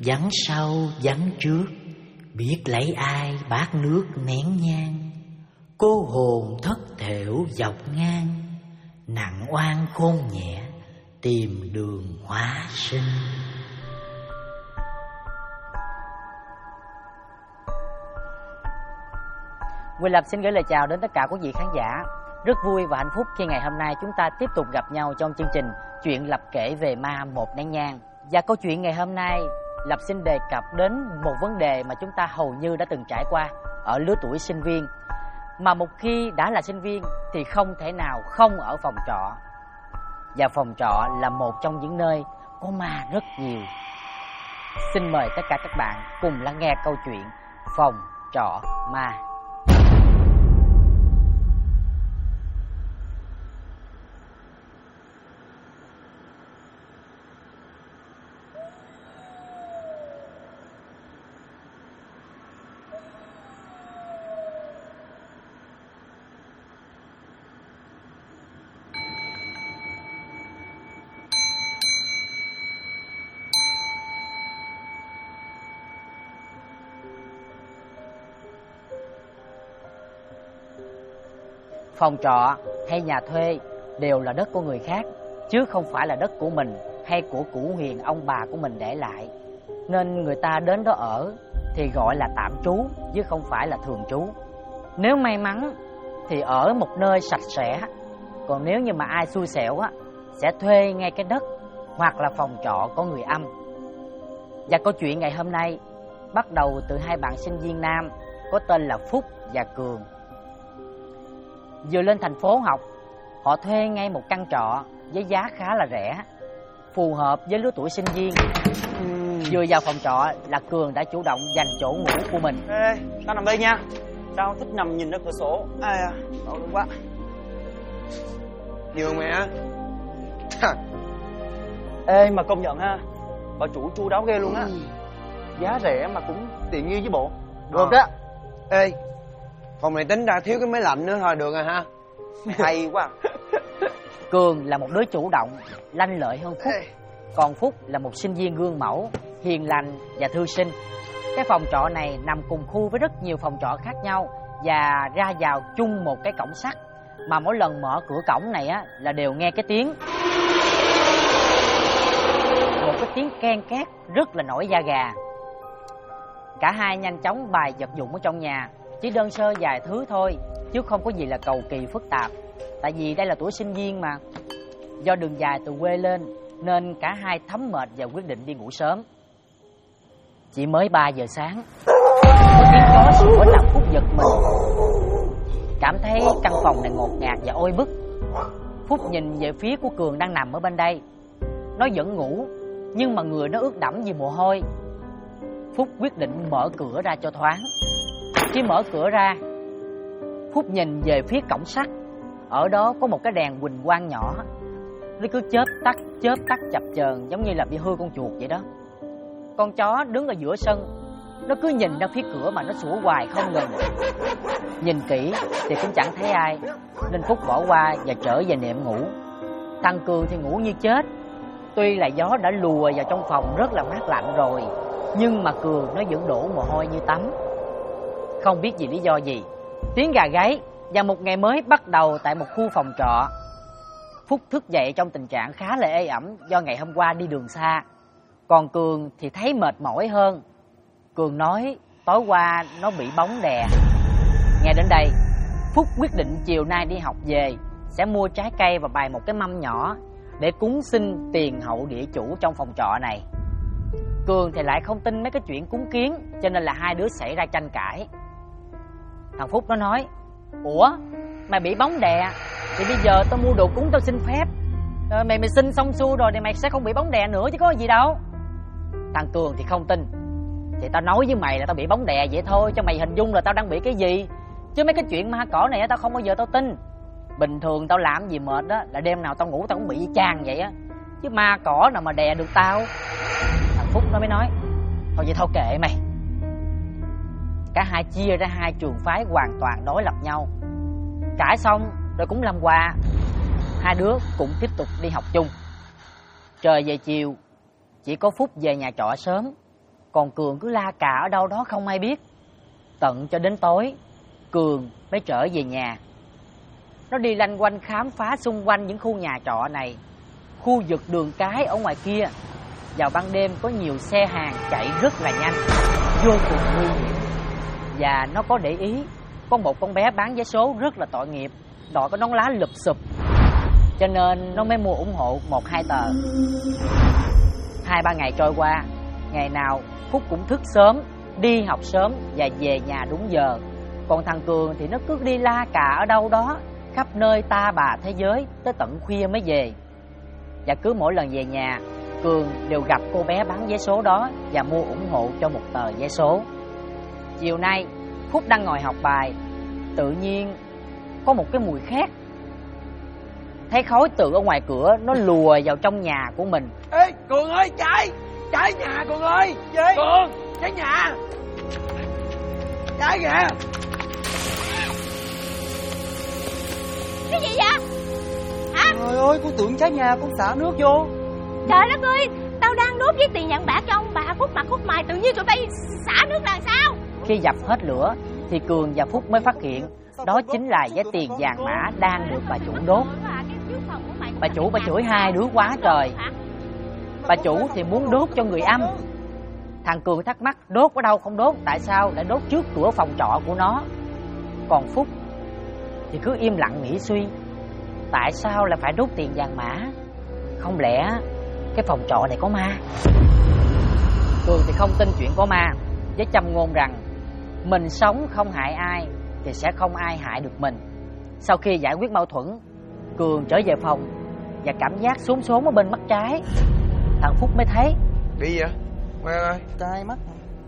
vắng sau vắng trước, biết lấy ai bát nước nén nhang. Cô hồn thất thểu dọc ngang, nặng oan khôn nhẹ tìm đường hóa sinh. Quỳnh Lập xin gửi lời chào đến tất cả quý vị khán giả. Rất vui và hạnh phúc khi ngày hôm nay chúng ta tiếp tục gặp nhau trong chương trình Chuyện Lập kể về ma một nén nhang. Và câu chuyện ngày hôm nay, Lập xin đề cập đến một vấn đề mà chúng ta hầu như đã từng trải qua ở lứa tuổi sinh viên. Mà một khi đã là sinh viên thì không thể nào không ở phòng trọ. Và phòng trọ là một trong những nơi có ma rất nhiều. Xin mời tất cả các bạn cùng lắng nghe câu chuyện Phòng trọ ma. Phòng trọ hay nhà thuê đều là đất của người khác, chứ không phải là đất của mình hay của cũ huyền ông bà của mình để lại. Nên người ta đến đó ở thì gọi là tạm trú, chứ không phải là thường trú. Nếu may mắn thì ở một nơi sạch sẽ, còn nếu như mà ai xui xẻo á, sẽ thuê ngay cái đất hoặc là phòng trọ có người âm. Và câu chuyện ngày hôm nay bắt đầu từ hai bạn sinh viên nam có tên là Phúc và Cường. Vừa lên thành phố học, họ thuê ngay một căn trọ với giá khá là rẻ, phù hợp với lứa tuổi sinh viên. Vừa vào phòng trọ là Cường đã chủ động dành chỗ ngủ của mình. Ê, tao nằm đây nha. Tao thích nằm nhìn ra cửa sổ. Ê, đau đúng quá. Nhiều mẹ. Ê, mà công nhận ha, bà chủ chu đáo ghê luôn á. Giá rẻ mà cũng tiện nghi với bộ. Được á. Ê, phòng này tính ra thiếu cái máy lạnh nữa thôi được rồi ha. Hay quá. Cường là một đứa chủ động, lanh lợi hơn Phúc. Còn Phúc là một sinh viên gương mẫu, hiền lành và thư sinh. Cái phòng trọ này nằm cùng khu với rất nhiều phòng trọ khác nhau và ra vào chung một cái cổng sắt. Mà mỗi lần mở cửa cổng này á là đều nghe cái tiếng, một cái tiếng ken két rất là nổi da gà. Cả hai nhanh chóng bài vật dụng ở trong nhà, chỉ đơn sơ vài thứ thôi, chứ không có gì là cầu kỳ phức tạp. Tại vì đây là tuổi sinh viên mà. Do đường dài từ quê lên nên cả hai thấm mệt và quyết định đi ngủ sớm. Chỉ mới 3 giờ sáng, có tiếng chó sủa làm Phúc giật mình, cảm thấy căn phòng này ngột ngạt và oi bức. Phúc nhìn về phía của Cường đang nằm ở bên đây. Nó vẫn ngủ, nhưng mà người nó ướt đẫm vì mồ hôi. Phúc quyết định mở cửa ra cho thoáng. Khi mở cửa ra, Phúc nhìn về phía cổng sắt. Ở đó có một cái đèn huỳnh quang nhỏ, nó cứ chớp tắt chập chờn giống như là bị hư con chuột vậy đó. Con chó đứng ở giữa sân, nó cứ nhìn ra phía cửa mà nó sủa hoài không ngừng. Nhìn kỹ thì cũng chẳng thấy ai, nên Phúc bỏ qua và trở về nệm ngủ. Thằng Cường thì ngủ như chết. Tuy là gió đã lùa vào trong phòng rất là mát lạnh rồi, nhưng mà Cường nó vẫn đổ mồ hôi như tắm. Không biết vì lý do gì, tiếng gà gáy và một ngày mới bắt đầu tại một khu phòng trọ. Phúc thức dậy trong tình trạng khá là ê ẩm do ngày hôm qua đi đường xa. Còn Cường thì thấy mệt mỏi hơn. Cường nói tối qua nó bị bóng đè. Nghe đến đây, Phúc quyết định chiều nay đi học về sẽ mua trái cây và bày một cái mâm nhỏ để cúng xin tiền hậu địa chủ trong phòng trọ này. Cường thì lại không tin mấy cái chuyện cúng kiến, cho nên là hai đứa xảy ra tranh cãi. Thằng Phúc nó nói: Ủa, mày bị bóng đè thì bây giờ tao mua đồ cúng tao xin phép. Mày xin xong xuôi rồi thì mày sẽ không bị bóng đè nữa chứ có gì đâu. Thằng Cường thì không tin. Thì tao nói với mày là tao bị bóng đè vậy thôi, cho mày hình dung là tao đang bị cái gì. Chứ mấy cái chuyện ma cỏ này tao không bao giờ tao tin. Bình thường tao làm gì mệt đó là đêm nào tao ngủ tao cũng bị chang vậy á, chứ ma cỏ nào mà đè được tao. Thằng Phúc nó mới nói: Thôi vậy thôi kệ mày. Cả hai chia ra hai trường phái hoàn toàn đối lập nhau. Cãi xong rồi cũng làm quà, hai đứa cũng tiếp tục đi học chung. Trời về chiều, chỉ có Phúc về nhà trọ sớm. còn Cường cứ la cà ở đâu đó không ai biết. Tận cho đến tối, Cường mới trở về nhà. Nó đi lanh quanh khám phá xung quanh những khu nhà trọ này. Khu vực đường cái ở ngoài kia, vào ban đêm có nhiều xe hàng chạy rất là nhanh, vô cùng nguy hiểm. Và nó có để ý, có một con bé bán vé số rất là tội nghiệp, đội có nón lá lụp xụp, cho nên nó mới mua ủng hộ 1-2 tờ. 2-3 ngày trôi qua, ngày nào Phúc cũng thức sớm, đi học sớm và về nhà đúng giờ. Còn thằng Cường thì nó cứ đi la cà ở đâu đó, khắp nơi ta bà thế giới, tới tận khuya mới về. Và cứ mỗi lần về nhà, Cường đều gặp cô bé bán vé số đó và mua ủng hộ cho 1 tờ vé số. Chiều nay, Phúc đang ngồi học bài, tự nhiên có một cái mùi khác. Thấy khói từ ở ngoài cửa nó lùa vào trong nhà của mình. Ê, Cường ơi, chạy! Cháy nhà, Cường ơi! Gì? Cường, cháy nhà! Cháy kìa! Cái gì vậy? Hả? Trời ơi, con tưởng cháy nhà, con xả nước vô. Trời đất ơi, tao đang đốt với tiền nhận bạc cho ông bà khúc mặt khúc mày, tự nhiên tụi bay xả nước là sao? Khi dập hết lửa thì Cường và Phúc mới phát hiện đó chính là vé tiền vàng mã đang được bà chủ đốt. Bà chủ bà chửi hai đứa quá trời. Bà chủ thì muốn đốt cho người âm. Thằng Cường thắc mắc đốt ở đâu không đốt, tại sao lại đốt trước cửa phòng trọ của nó. Còn Phúc thì cứ im lặng nghĩ suy, tại sao lại phải đốt tiền vàng mã? Không lẽ cái phòng trọ này có ma? Cường thì không tin chuyện có ma, với châm ngôn rằng mình sống không hại ai thì sẽ không ai hại được mình. Sau khi giải quyết mâu thuẫn, Cường trở về phòng và cảm giác xốn xốn ở bên mắt trái. Thằng Phúc mới thấy. Bị vậy? Quay ơi. Tai mắt.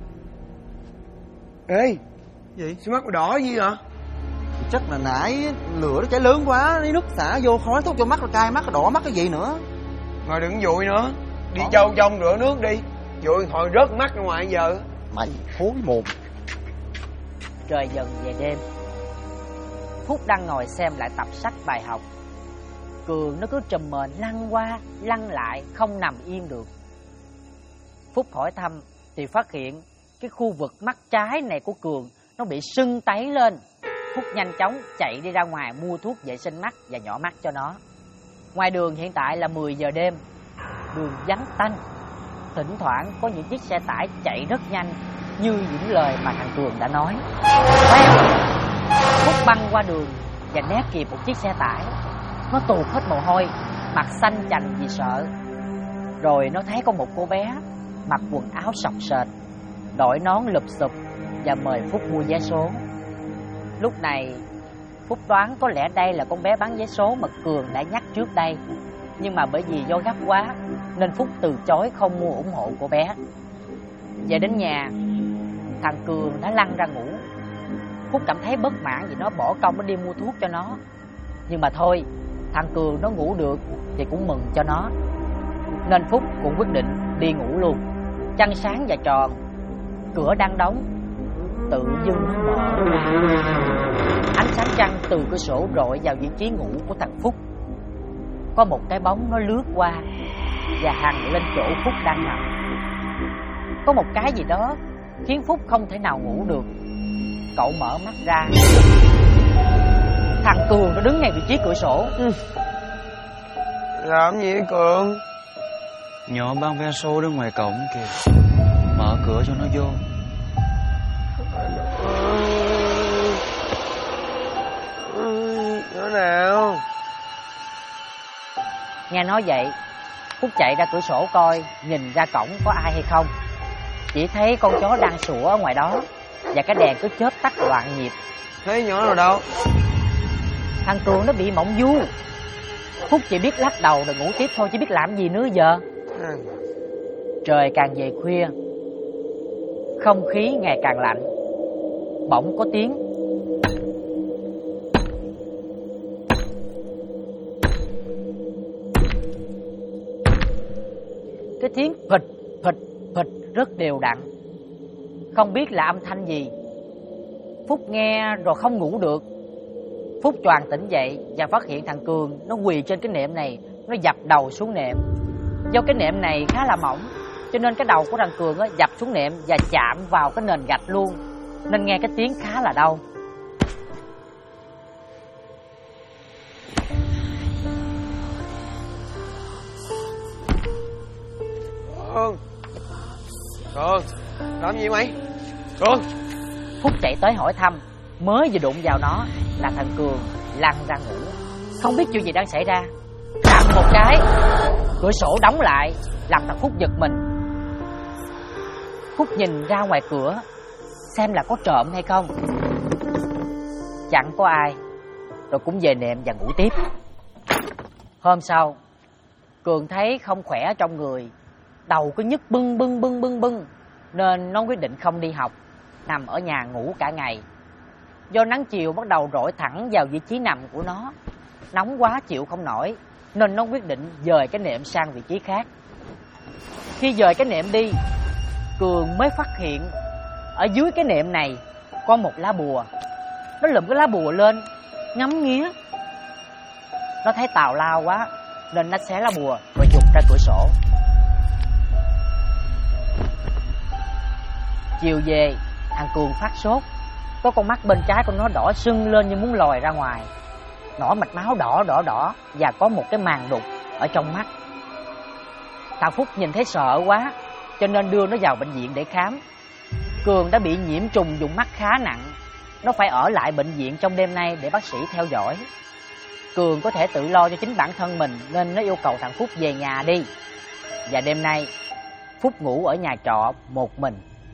Ê, Gì? sao mắt mày đỏ gì vậy? Chắc là nãy lửa nó cháy lớn quá, lấy nước xả vô khói thuốc vô mắt, rồi cay mắt, rồi đỏ mắt cái gì nữa. Rồi đừng dụi nữa. Đi châu trong rửa nước đi. Dụi hồi rớt mắt ra ngoài giờ. Mày thối mồm. Trời dần về đêm, Phúc đang ngồi xem lại tập sách bài học. Cường nó cứ trùm mền lăn qua lăn lại, không nằm yên được. Phúc hỏi thăm thì phát hiện cái khu vực mắt trái này của Cường nó bị sưng tấy lên. Phúc nhanh chóng chạy đi ra ngoài mua thuốc vệ sinh mắt và nhỏ mắt cho nó. Ngoài đường hiện tại là 10 giờ đêm, đường vắng tanh, thỉnh thoảng có những chiếc xe tải chạy rất nhanh, như những lời mà thằng Cường đã nói. Phúc băng qua đường và né kịp một chiếc xe tải. Nó tuột hết mồ hôi, mặt xanh chành vì sợ. Rồi nó thấy có một cô bé mặc quần áo xộc xệch, đội nón lụp xụp và mời Phúc mua vé số. Lúc này Phúc đoán có lẽ đây là con bé bán vé số mà Cường đã nhắc trước đây. Nhưng mà bởi vì do gấp quá nên Phúc từ chối không mua ủng hộ cô bé. Về đến nhà, thằng Cường đã lăn ra ngủ. Phúc cảm thấy bất mãn vì nó bỏ công nó đi mua thuốc cho nó. Nhưng mà thôi, thằng Cường nó ngủ được thì cũng mừng cho nó. Nên Phúc cũng quyết định đi ngủ luôn. Trăng sáng và tròn, cửa đang đóng, tự dưng nó mở ra. Ánh sáng trăng từ cửa sổ rọi vào vị trí ngủ của thằng Phúc. Có một cái bóng nó lướt qua và hằn lên chỗ Phúc đang nằm. Có một cái gì đó khiến Phúc không thể nào ngủ được. Cậu mở mắt ra, thằng Cường nó đứng ngay vị trí cửa sổ. Làm gì vậy Cường? Nhỏ bán vé số đứng ngoài cổng kìa, mở cửa cho nó vô. Nhỏ nào? Nghe nói vậy, Phúc chạy ra cửa sổ coi, nhìn ra cổng có ai hay không. Chỉ thấy con chó đang sủa ở ngoài đó và cái đèn cứ chớp tắt loạn nhịp. Thấy nhỏ nào đâu? Thằng Cường nó bị mộng du. Phúc chỉ biết lắc đầu rồi ngủ tiếp thôi, chứ biết làm gì nữa giờ. Trời càng về khuya, không khí ngày càng lạnh. Bỗng có tiếng. Cái tiếng phịch phịch phịch rất đều đặn, không biết là âm thanh gì. Phúc nghe rồi không ngủ được. Phúc choàng tỉnh dậy và phát hiện thằng Cường nó quỳ trên cái nệm này, nó dập đầu xuống nệm. Do cái nệm này khá là mỏng cho nên cái đầu của thằng Cường á dập xuống nệm và chạm vào cái nền gạch luôn, nên nghe cái tiếng khá là đau. Cường, làm gì mày? Cường. Phúc chạy tới hỏi thăm, mới vừa đụng vào nó là thằng Cường lăn ra ngủ. Không biết chuyện gì đang xảy ra, đập một cái, cửa sổ đóng lại, làm thằng Phúc giật mình. Phúc nhìn ra ngoài cửa xem là có trộm hay không. Chẳng có ai, rồi cũng về nệm và ngủ tiếp. Hôm sau, Cường thấy không khỏe trong người, đầu cứ nhức bưng bưng, nên nó quyết định không đi học, nằm ở nhà ngủ cả ngày. Do nắng chiều bắt đầu rọi thẳng vào vị trí nằm của nó, nóng quá chịu không nổi, nên nó quyết định dời cái nệm sang vị trí khác. Khi dời cái nệm đi, Cường mới phát hiện ở dưới cái nệm này có một lá bùa. Nó lụm cái lá bùa lên, ngắm nghía. Nó thấy tào lao quá, nên nó xé lá bùa rồi giục ra cửa sổ. Chiều về, thằng Cường phát sốt. Có con mắt bên trái của nó đỏ sưng lên như muốn lòi ra ngoài, nổi mạch máu đỏ và có một cái màng đục ở trong mắt. Thằng Phúc nhìn thấy sợ quá, cho nên đưa nó vào bệnh viện để khám. Cường đã bị nhiễm trùng vùng mắt khá nặng, nó phải ở lại bệnh viện trong đêm nay để bác sĩ theo dõi. Cường có thể tự lo cho chính bản thân mình, nên nó yêu cầu thằng Phúc về nhà đi. Và đêm nay Phúc ngủ ở nhà trọ một mình.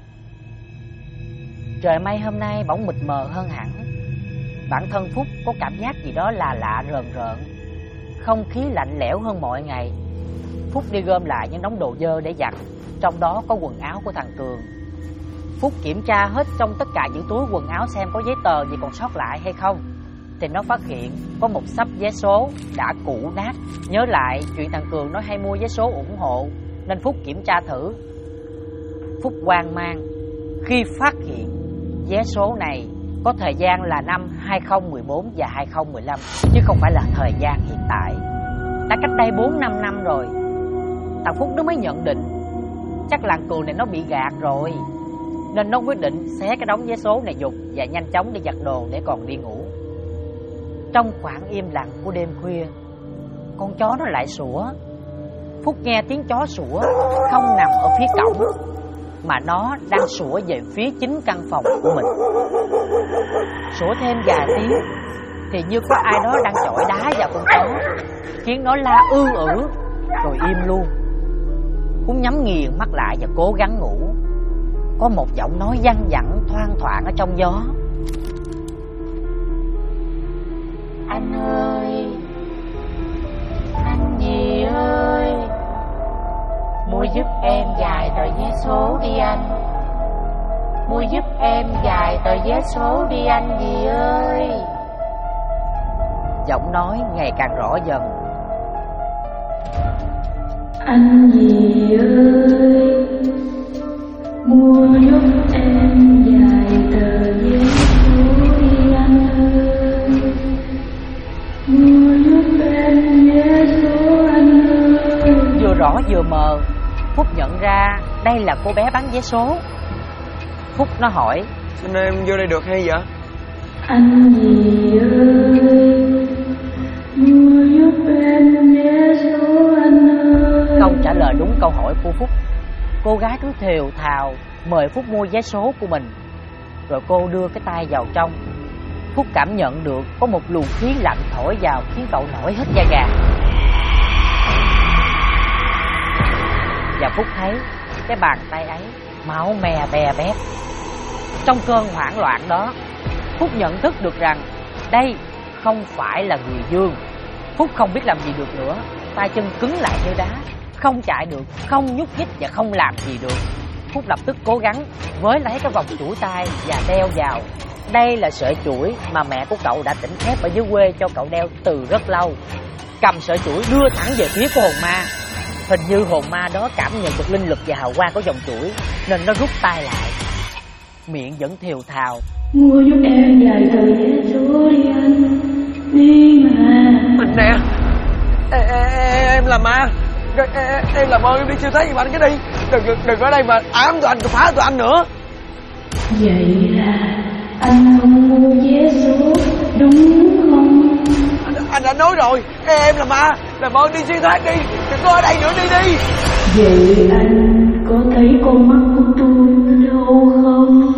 Trời mây hôm nay bỗng mịt mờ hơn hẳn. Bản thân Phúc có cảm giác gì đó là lạ rờn rợn. Không khí lạnh lẽo hơn mọi ngày. Phúc đi gom lại những đống đồ dơ để giặt, trong đó có quần áo của thằng Cường. Phúc kiểm tra hết trong tất cả những túi quần áo xem có giấy tờ gì còn sót lại hay không, thì nó phát hiện có một xấp vé số đã cũ nát. Nhớ lại chuyện thằng Cường nó hay mua vé số ủng hộ, nên Phúc kiểm tra thử. Phúc hoang mang khi phát hiện vé số này có thời gian là năm 2014 và 2015, chứ không phải là thời gian hiện tại. Đã cách đây 4-5 năm rồi. Thằng Phúc nó mới nhận định chắc là Cường này nó bị gạt rồi, nên nó quyết định xé cái đống vé số này giục và nhanh chóng đi giặt đồ để còn đi ngủ. Trong khoảng im lặng của đêm khuya, con chó nó lại sủa. Phúc nghe tiếng chó sủa không nằm ở phía cổng, mà nó đang sủa về phía chính căn phòng của mình. Sủa thêm vài tiếng thì như có ai đó đang chọi đá vào con chó, khiến nó la ư ử rồi im luôn. Phúc nhắm nghiền mắt lại và cố gắng ngủ. Có một giọng nói văng vẳng thoang thoảng ở trong gió. Anh ơi, anh gì ơi, mua giúp em vài tờ vé số đi anh. Mua giúp em vài tờ vé số đi anh gì ơi. Giọng nói ngày càng rõ dần. Anh gì ơi, mua giúp em vài tờ vé số đi anh ơi. Mua giúp em vé số anh ơi. Vừa rõ vừa mờ, Phúc nhận ra đây là cô bé bán vé số. Phúc nó hỏi: Xin em vô đây được hay vậy? Anh gì ơi, mua giúp em vé số anh ơi. Câu trả lời đúng câu hỏi của Phúc. Cô gái cứ thều thào mời Phúc mua vé số của mình, rồi cô đưa cái tay vào trong. Phúc cảm nhận được có một luồng khí lạnh thổi vào, khiến cậu nổi hết da gà. Và Phúc thấy cái bàn tay ấy máu me be bét. Trong cơn hoảng loạn đó, Phúc nhận thức được rằng đây không phải là người Dương. Phúc không biết làm gì được nữa, tay chân cứng lại như đá, không chạy được, không nhúc nhích và không làm gì được. Phúc lập tức cố gắng với lấy cái vòng chuỗi tay và đeo vào. Đây là sợi chuỗi mà mẹ của cậu đã tỉnh thép ở dưới quê cho cậu đeo từ rất lâu. Cầm sợi chuỗi đưa thẳng về phía của hồn ma. Hình như hồn ma đó cảm nhận được linh lực và hào quang của vòng chuỗi, nên nó rút tay lại, miệng vẫn thều thào: Mua giúp em vài tờ vé số đi anh, đi mà. Mình nè, em là ma. Em làm ơn em đi siêu thế giùm anh cái đi. Đừng ở đây mà ám tụi anh, phá tụi anh nữa. Vậy là anh không mua vé số đúng không? Anh đã nói rồi, em là ma, làm ơn đi siêu thoát đi, đừng có ở đây nữa, đi đi. Vậy anh có thấy con mắt của tôi đâu không?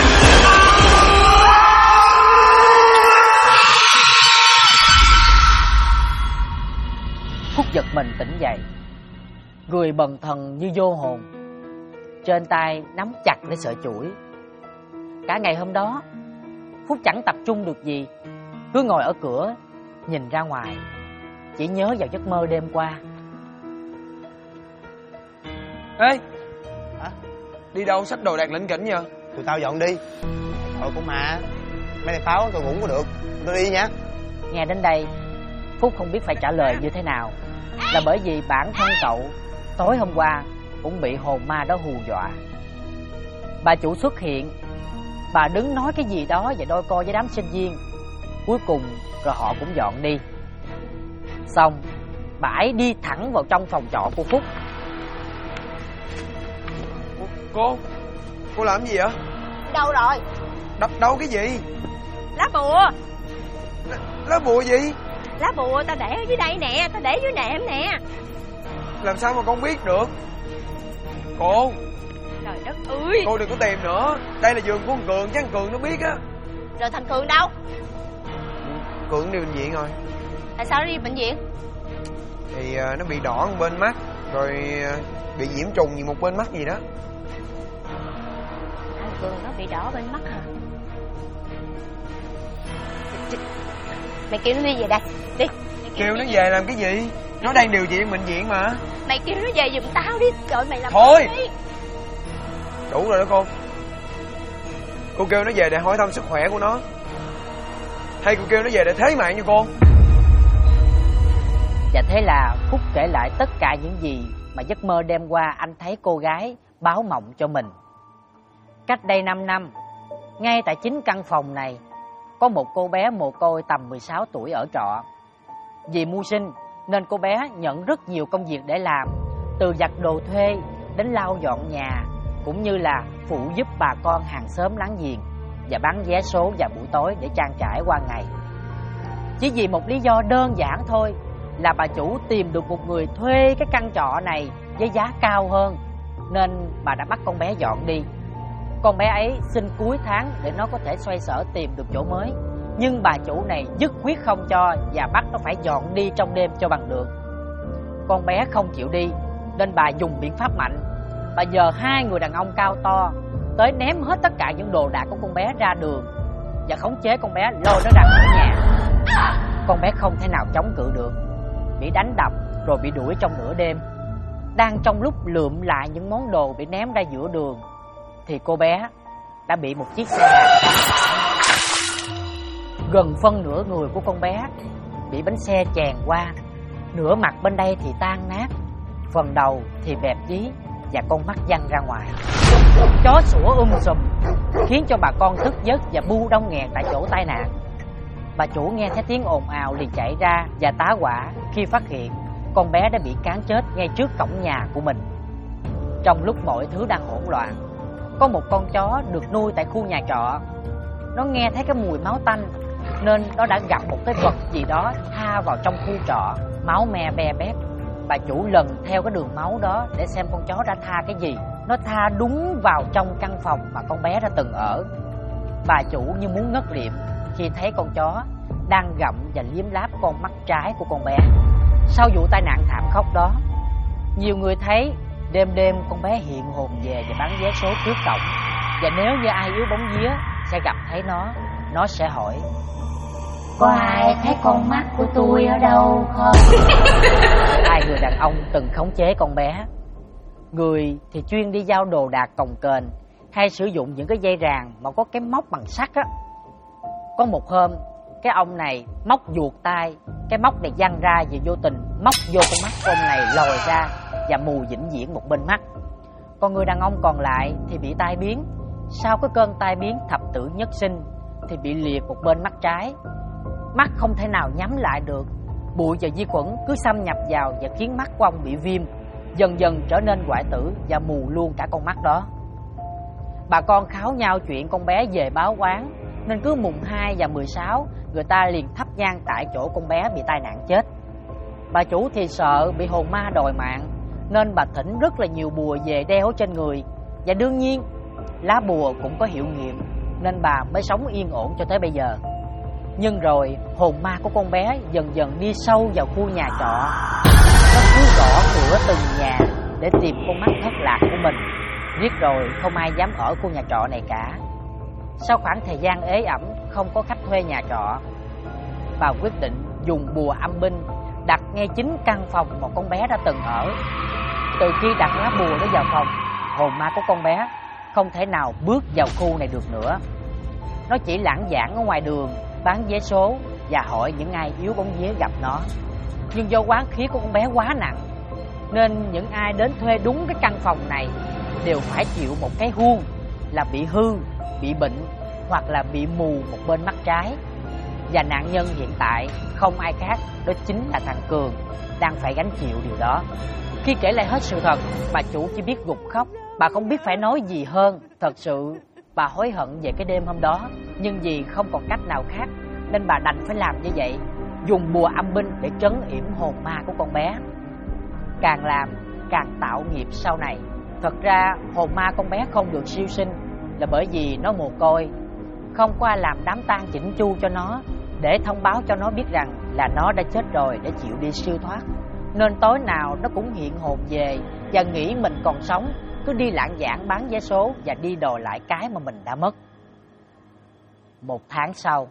Phúc giật mình tỉnh dậy, người bần thần như vô hồn, trên tay nắm chặt lấy sợi chuỗi. Cả ngày hôm đó Phúc chẳng tập trung được gì, cứ ngồi ở cửa nhìn ra ngoài, chỉ nhớ vào giấc mơ đêm qua. Ê, đi đâu xách đồ đạc lỉnh kỉnh vậy? Tụi tao dọn đi. Thôi cũng mà, mấy này pháo tao ngủ có được, tôi đi nha. Nghe đến đây, Phúc không biết phải trả lời như thế nào, là bởi vì bản thân cậu tối hôm qua cũng bị hồn ma đó hù dọa. Bà chủ xuất hiện, bà đứng nói cái gì đó và đôi co với đám sinh viên. Cuối cùng rồi họ cũng dọn đi. Xong, bà ấy đi thẳng vào trong phòng trọ của Phúc. Cô làm gì vậy? Đâu rồi? Đâu cái gì? Lá bùa. Lá bùa gì? Lá bùa tao để ở dưới đây nè, tao để dưới nệm nè. Làm sao mà con biết được? Cô, Trời đất ơi. cô đừng có tìm nữa. Đây là giường của thằng Cường, chắc thằng Cường nó biết á. Rồi thằng Cường đâu? Cường đi bệnh viện rồi. Tại sao nó đi bệnh viện? Thì nó bị đỏ một bên mắt, rồi bị nhiễm trùng gì một bên mắt gì đó. Thằng Cường nó bị đỏ bên mắt hả? Mày kêu nó đi về đây. Đi. Kêu nó về làm cái gì? Nó đang điều trị bệnh viện mà. Mày kêu nó về giùm tao đi. Trời mày làm Thôi. đi. Đủ rồi đó cô. Cô kêu nó về để hỏi thăm sức khỏe của nó, hay cô kêu nó về để thế mạng cho cô? Và thế là Phúc kể lại tất cả những gì mà giấc mơ đêm qua anh thấy cô gái báo mộng cho mình. Cách đây 5 năm, ngay tại chính căn phòng này, có một cô bé mồ côi tầm 16 tuổi ở trọ. Vì mưu sinh nên cô bé nhận rất nhiều công việc để làm, từ giặt đồ thuê đến lau dọn nhà, cũng như là phụ giúp bà con hàng xóm láng giềng và bán vé số vào buổi tối để trang trải qua ngày. Chỉ vì một lý do đơn giản thôi, là bà chủ tìm được một người thuê cái căn trọ này với giá cao hơn, nên bà đã bắt con bé dọn đi. Con bé ấy xin cuối tháng để nó có thể xoay sở tìm được chỗ mới, nhưng bà chủ này dứt quyết không cho và bắt nó phải dọn đi trong đêm cho bằng được. Con bé không chịu đi nên bà dùng biện pháp mạnh. Bà nhờ 2 người đàn ông cao to tới ném hết tất cả những đồ đạc của con bé ra đường và khống chế con bé lôi nó ra khỏi nhà. Con bé không thể nào chống cự được, bị đánh đập rồi bị đuổi trong nửa đêm. Đang trong lúc lượm lại những món đồ bị ném ra giữa đường thì cô bé đã bị một chiếc xe đạp đâm. Gần phân nửa người của con bé bị bánh xe chèn qua, nửa mặt bên đây thì tan nát, phần đầu thì bẹp dí và con mắt văng ra ngoài. Chó sủa sùm khiến cho bà con thức giấc và bu đông nghẹt tại chỗ tai nạn. Bà chủ nghe thấy tiếng ồn ào liền chạy ra và tá hỏa khi phát hiện con bé đã bị cán chết ngay trước cổng nhà của mình. Trong lúc mọi thứ đang hỗn loạn, có một con chó được nuôi tại khu nhà trọ. Nó nghe thấy cái mùi máu tanh nên nó đã gặp một cái vật gì đó tha vào trong khu trọ, máu me be bét. Bà chủ lần theo cái đường máu đó để xem con chó đã tha cái gì. Nó tha đúng vào trong căn phòng mà con bé đã từng ở. Bà chủ như muốn ngất liệm khi thấy con chó đang gặm và liếm láp con mắt trái của con bé. Sau vụ tai nạn thảm khốc đó, nhiều người thấy đêm đêm con bé hiện hồn về và bán vé số trước cổng. Và nếu như ai yếu bóng vía sẽ gặp thấy nó sẽ hỏi: Có ai thấy con mắt của tôi ở đâu không? 2 người đàn ông từng khống chế con bé. Người thì chuyên đi giao đồ đạc cồng kềnh, hay sử dụng những cái dây ràng mà có cái móc bằng sắt á. Có một hôm, cái ông này móc vuột tay, cái móc này văng ra vì vô tình móc vô con mắt của ông này lòi ra và mù vĩnh viễn một bên mắt. Còn người đàn ông còn lại thì bị tai biến. Sau cái cơn tai biến thập tử nhất sinh thì bị liệt một bên mắt trái. Mắt không thể nào nhắm lại được, bụi và vi khuẩn cứ xâm nhập vào và khiến mắt của ông bị viêm. dần dần trở nên hoại tử và mù luôn cả con mắt đó. Bà con kháo nhau chuyện con bé về báo oán, nên cứ mùng 2 và 16 người ta liền thắp nhang tại chỗ con bé bị tai nạn chết. Bà chủ thì sợ bị hồn ma đòi mạng, nên bà thỉnh rất là nhiều bùa về đeo trên người. Và đương nhiên lá bùa cũng có hiệu nghiệm, nên bà mới sống yên ổn cho tới bây giờ. Nhưng rồi hồn ma của con bé dần dần đi sâu vào khu nhà trọ. Nó cứ gõ cửa từng nhà để tìm con mắt thất lạc của mình. Riết rồi không ai dám ở khu nhà trọ này cả. Sau khoảng thời gian ế ẩm không có khách thuê nhà trọ, bà quyết định dùng bùa âm binh đặt ngay chính căn phòng mà con bé đã từng ở. Từ khi đặt lá bùa đó vào phòng, hồn ma của con bé không thể nào bước vào khu này được nữa. Nó chỉ lãng vảng ở ngoài đường bán vé số và hỏi những ai yếu bóng vía gặp nó. Nhưng do oán khí của con bé quá nặng, nên những ai đến thuê đúng cái căn phòng này đều phải chịu một cái huông là bị hư, bị bệnh hoặc là bị mù một bên mắt trái. Và nạn nhân hiện tại không ai khác, đó chính là thằng Cường, đang phải gánh chịu điều đó. Khi kể lại hết sự thật, bà chủ chỉ biết gục khóc. Bà không biết phải nói gì hơn. Thật sự bà hối hận về cái đêm hôm đó, nhưng vì không còn cách nào khác nên bà đành phải làm như vậy, dùng bùa âm binh để trấn yểm hồn ma của con bé. Càng làm càng tạo nghiệp sau này. Thật ra hồn ma con bé không được siêu sinh là bởi vì nó mồ côi, không có ai làm đám tang chỉnh chu cho nó, để thông báo cho nó biết rằng là nó đã chết rồi để chịu đi siêu thoát. Nên tối nào nó cũng hiện hồn về và nghĩ mình còn sống, cứ đi lảng vảng bán vé số và đi đòi lại cái mà mình đã mất. 1 tháng sau,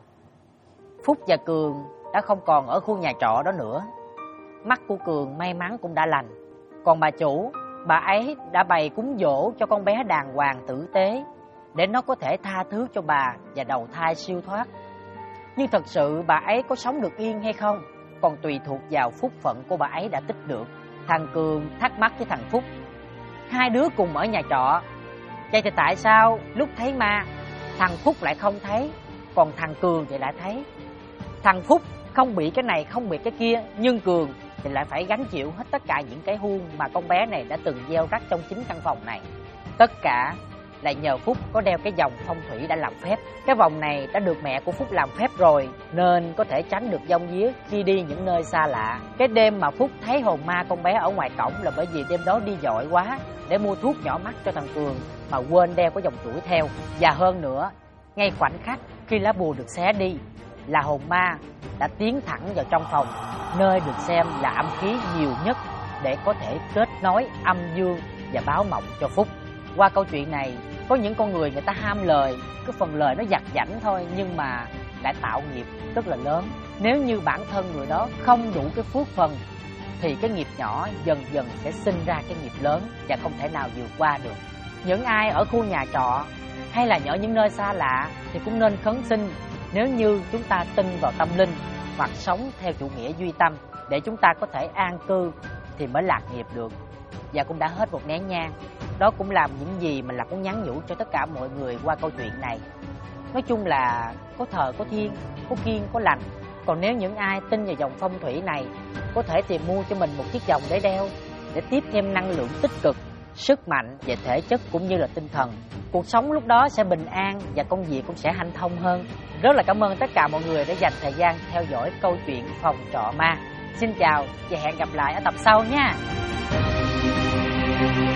Phúc và Cường đã không còn ở khu nhà trọ đó nữa. Mắt của Cường may mắn cũng đã lành. Còn bà chủ, bà ấy đã bày cúng dỗ cho con bé đàng hoàng tử tế, để nó có thể tha thứ cho bà và đầu thai siêu thoát. Nhưng thật sự bà ấy có sống được yên hay không còn tùy thuộc vào phúc phận của bà ấy đã tích được. Thằng Cường thắc mắc với thằng Phúc, hai đứa cùng ở nhà trọ, vậy thì tại sao lúc thấy ma thằng Phúc lại không thấy, còn thằng Cường thì lại thấy? Thằng Phúc không bị cái này không bị cái kia, nhưng Cường thì lại phải gánh chịu hết tất cả những cái huông mà con bé này đã từng gieo rắc trong chính căn phòng này. Tất cả là nhờ Phúc có đeo cái vòng phong thủy đã làm phép. Cái vòng này đã được mẹ của Phúc làm phép rồi, nên có thể tránh được vong vía khi đi những nơi xa lạ. Cái đêm mà Phúc thấy hồn ma con bé ở ngoài cổng là bởi vì đêm đó đi vội quá để mua thuốc nhỏ mắt cho thằng Cường mà quên đeo cái vòng tuổi theo. Và hơn nữa, ngay khoảnh khắc khi lá bùa được xé đi là hồn ma đã tiến thẳng vào trong phòng, nơi được xem là âm khí nhiều nhất để có thể kết nối âm dương và báo mộng cho Phúc. Qua câu chuyện này, có những con người ta ham lời, cái phần lời nó vặt vãnh thôi nhưng mà lại tạo nghiệp rất là lớn. Nếu như bản thân người đó không đủ cái phước phần thì cái nghiệp nhỏ dần dần sẽ sinh ra cái nghiệp lớn và không thể nào vượt qua được. Những ai ở khu nhà trọ hay là ở những nơi xa lạ thì cũng nên khấn xin, nếu như chúng ta tin vào tâm linh hoặc sống theo chủ nghĩa duy tâm, để chúng ta có thể an cư thì mới lạc nghiệp được. Và cũng đã hết 1 nén nhang. Đó cũng làm những gì mình muốn nhắn nhủ cho tất cả mọi người qua câu chuyện này. Nói chung là có thờ có thiên, có kiêng có lành. Còn nếu những ai tin vào vòng phong thủy này, có thể tìm mua cho mình một chiếc vòng để đeo, để tiếp thêm năng lượng tích cực, sức mạnh về thể chất cũng như là tinh thần. Cuộc sống lúc đó sẽ bình an và công việc cũng sẽ hanh thông hơn. Rất là cảm ơn tất cả mọi người đã dành thời gian theo dõi câu chuyện Phòng Trọ Ma. Xin chào và hẹn gặp lại ở tập sau nha.